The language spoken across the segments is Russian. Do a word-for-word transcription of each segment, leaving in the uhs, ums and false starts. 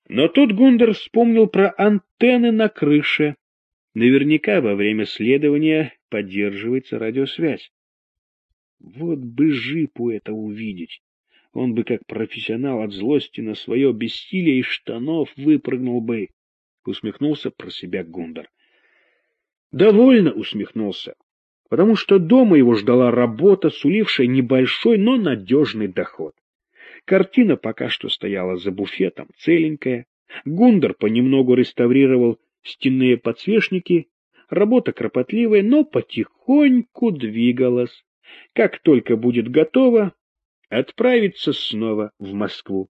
Но тут Гундер вспомнил про антенны на крыше. Наверняка во время следования поддерживается радиосвязь. Вот бы Жипу это увидеть. Он бы, как профессионал, от злости на свое бессилие из штанов выпрыгнул бы. Усмехнулся про себя Гундер. Довольно усмехнулся, потому что дома его ждала работа, сулившая небольшой, но надежный доход. Картина пока что стояла за буфетом, целенькая. Гундер понемногу реставрировал стенные подсвечники. Работа кропотливая, но потихоньку двигалась. Как только будет готово, отправиться снова в Москву.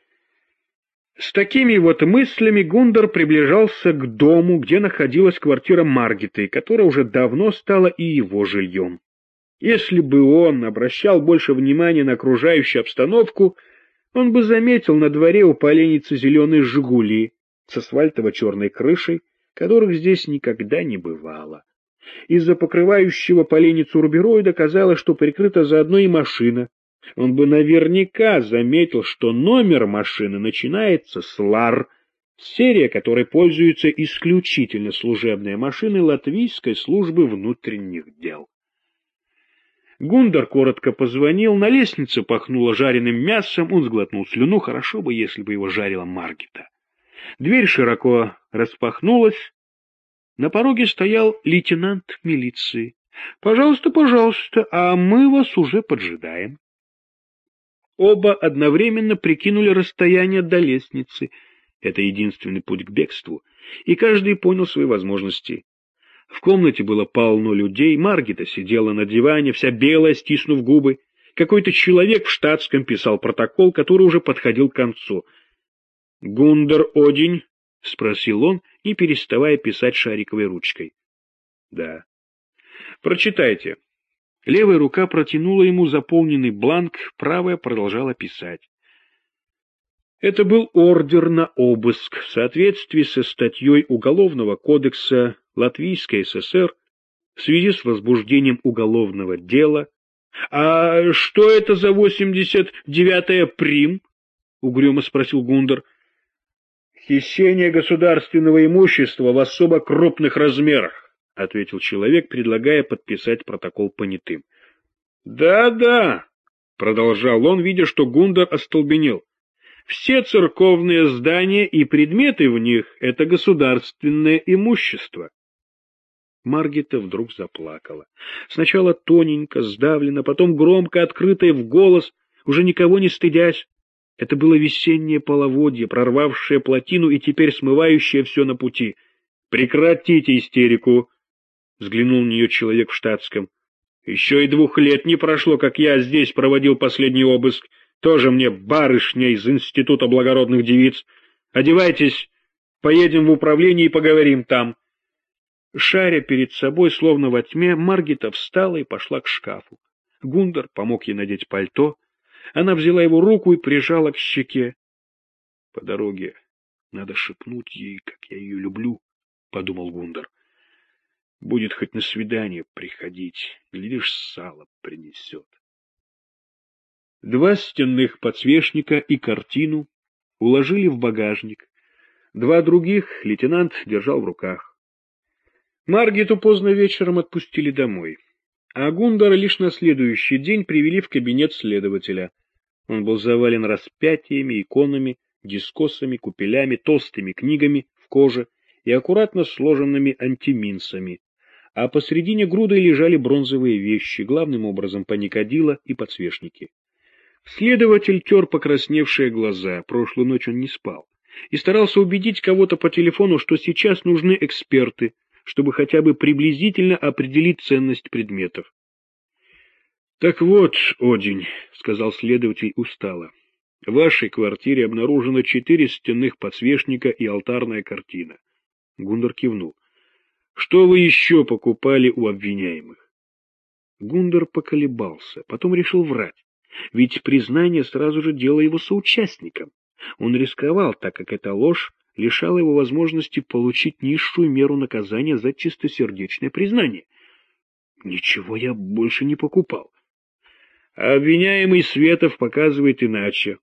С такими вот мыслями Гундер приближался к дому, где находилась квартира Маргиты, которая уже давно стала и его жильем. Если бы он обращал больше внимания на окружающую обстановку, он бы заметил на дворе у поленницы зеленые «Жигули» с асфальтово-черной крышей, которых здесь никогда не бывало. Из-за покрывающего поленницу рубероида казалось, что прикрыта заодно и машина. Он бы наверняка заметил, что номер машины начинается с ЛАР, серия которой пользуются исключительно служебные машины Латвийской службы внутренних дел. Гундер коротко позвонил, на лестнице пахнуло жареным мясом, он сглотнул слюну, хорошо бы, если бы его жарила Маргита. Дверь широко распахнулась, на пороге стоял лейтенант милиции. — Пожалуйста, пожалуйста, а мы вас уже поджидаем. Оба одновременно прикинули расстояние до лестницы, это единственный путь к бегству, и каждый понял свои возможности. В комнате было полно людей, Маргита сидела на диване, вся белая, стиснув губы. Какой-то человек в штатском писал протокол, который уже подходил к концу. — Гундер Одинь? — спросил он, не переставая писать шариковой ручкой. — Да. — Прочитайте. Левая рука протянула ему заполненный бланк, правая продолжала писать. Это был ордер на обыск в соответствии со статьей Уголовного кодекса Латвийской ССР в связи с возбуждением уголовного дела. — А что это за восемьдесят девятая прим? — угрюмо спросил Гундер. — Хищение государственного имущества в особо крупных размерах, — ответил человек, предлагая подписать протокол понятым. «Да, — Да-да, — продолжал он, видя, что Гундер остолбенел. — Все церковные здания и предметы в них — это государственное имущество. Маргита вдруг заплакала. Сначала тоненько, сдавленно, потом громко, открыто и в голос, уже никого не стыдясь. Это было весеннее половодье, прорвавшее плотину и теперь смывающее все на пути. — Прекратите истерику! — взглянул на нее человек в штатском. — Еще и двух лет не прошло, как я здесь проводил последний обыск. Тоже мне барышня из Института благородных девиц. Одевайтесь, поедем в управление и поговорим там. Шаря перед собой, словно во тьме, Маргита встала и пошла к шкафу. Гундер помог ей надеть пальто. Она взяла его руку и прижала к щеке. — По дороге надо шепнуть ей, как я ее люблю, — подумал Гундер. — Будет хоть на свидание приходить, глядишь, сало принесет. Два стенных подсвечника и картину уложили в багажник. Два других лейтенант держал в руках. Маргиту поздно вечером отпустили домой, а Гундера лишь на следующий день привели в кабинет следователя. Он был завален распятиями, иконами, дискосами, купелями, толстыми книгами в коже и аккуратно сложенными антиминсами, а посредине грудой лежали бронзовые вещи, главным образом паникадило и подсвечники. Следователь тер покрасневшие глаза, прошлую ночь он не спал, и старался убедить кого-то по телефону, что сейчас нужны эксперты, чтобы хотя бы приблизительно определить ценность предметов. — Так вот, Одинь, — сказал следователь устало, — в вашей квартире обнаружено четыре стенных подсвечника и алтарная картина. Гундер кивнул. — Что вы еще покупали у обвиняемых? Гундер поколебался, потом решил врать, ведь признание сразу же делало его соучастником. Он рисковал, так как эта ложь лишала его возможности получить низшую меру наказания за чистосердечное признание. Ничего я больше не покупал. А обвиняемый Светов показывает иначе.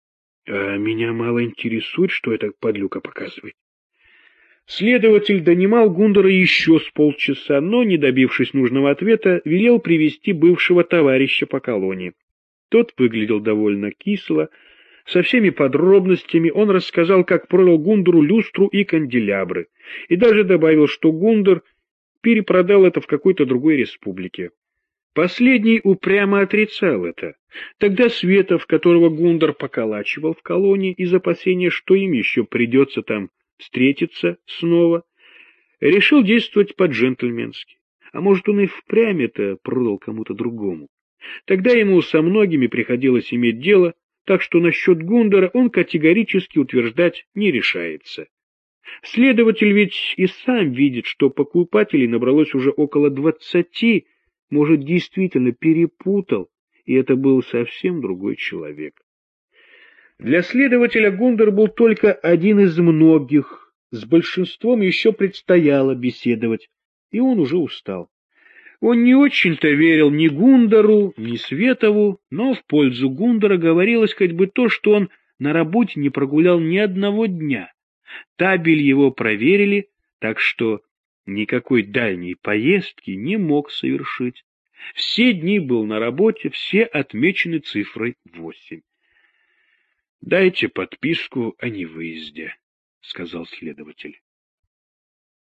А меня мало интересует, что эта подлюка показывает. Следователь донимал Гундера еще с полчаса, но, не добившись нужного ответа, велел привести бывшего товарища по колонии. Тот выглядел довольно кисло. Со всеми подробностями он рассказал, как продал Гундеру люстру и канделябры, и даже добавил, что Гундер перепродал это в какой-то другой республике. Последний упрямо отрицал это. Тогда Светов, которого Гундер поколачивал в колонии из опасения, что им еще придется там встретиться снова, решил действовать по-джентльменски. А может, он и впрямь это продал кому-то другому. Тогда ему со многими приходилось иметь дело, так что насчет Гундера он категорически утверждать не решается. Следователь ведь и сам видит, что покупателей набралось уже около двадцати, может, действительно перепутал, и это был совсем другой человек. Для следователя Гундер был только один из многих, с большинством еще предстояло беседовать, и он уже устал. Он не очень-то верил ни Гундеру, ни Светову, но в пользу Гундера говорилось хоть бы то, что он на работе не прогулял ни одного дня. Табель его проверили, так что никакой дальней поездки не мог совершить. Все дни был на работе, все отмечены цифрой восемь. — Дайте подписку о невыезде, — сказал следователь.